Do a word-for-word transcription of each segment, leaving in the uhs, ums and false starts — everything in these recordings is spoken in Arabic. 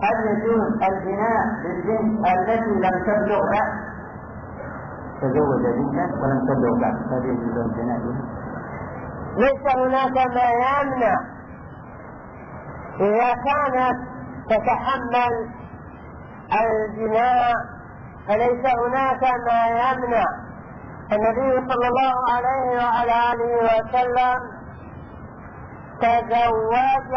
هل يجوز البناء للبنت التي لم تبلغ بعد؟ تزوج بنتا ولم تبلغ بعد، هذه يجوز البناء بها؟ ليس هناك ما يمنع إذا كانت تتحمل البناء، فليس هناك ما يمنع. النبي صلى الله عليه وعلى آله وسلم تزوج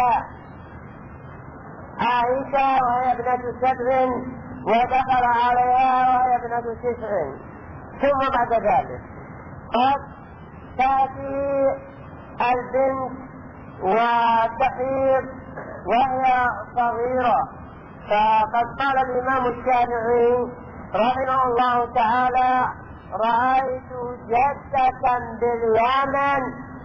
عائشة وهي ابنة سبع ودخل عليها وهي ابنة تسع، ثم بعد ذلك قد تأتي البنت وتحيض وهي صغيرة. فقد قال الإمام الشافعي رحمه الله تعالى: رأيت جدة باليمن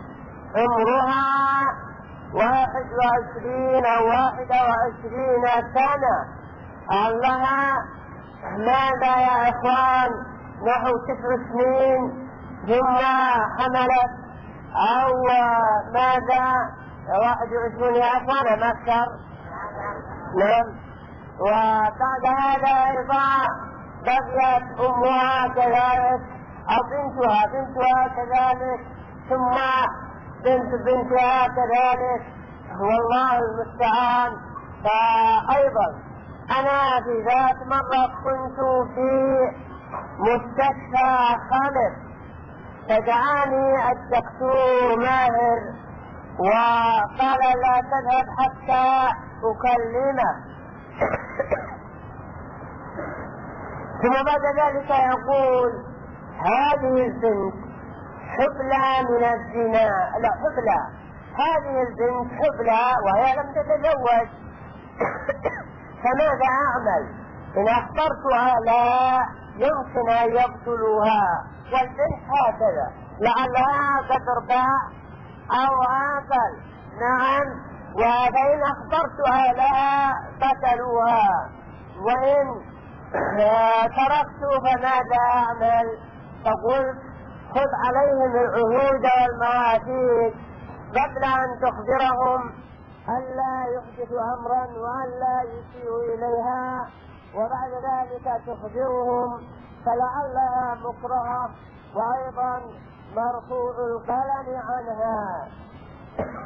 عمرها واحد وعشرين أو واحدة وعشرين سنة، قال لها: ماذا يا إخوان؟ نحو تسع سنين ثم حملت، أو ماذا؟ واحد وعشرين يا إخوان أكثر. نعم. وبعد هذا أيضا بقيت أمها كذلك أو بنتها بنتها كذلك، ثم بنت بنتها كذلك، والله المستعان. فأيضا أنا في ذات مرة كنت في مستشفى خالد، فدعاني الدكتور ماهر وقال: لا تذهب حتى أكلمه. ثم بعد ذلك يقول: هذه البنت حبلى من الزنا، لا حبلى، هذه البنت حبلى وهي لم تتزوج، فماذا أعمل؟ إن أخبرتها لا يمكن أن يقتلوها، والبنت هكذا لعلها قد رضع أو عاقل. نعم. وفإن أخبرتها لها قتلوها، وإن تركت فماذا أعمل؟ فقلت: خذ عليهم العهود والمواثيق قبل أن تخبرهم ألا يحدثوا أمرا وألا يسيئوا إليها، وبعد ذلك تخبرهم، فلعلها مكرهة وأيضا مرفوع القلم عنها.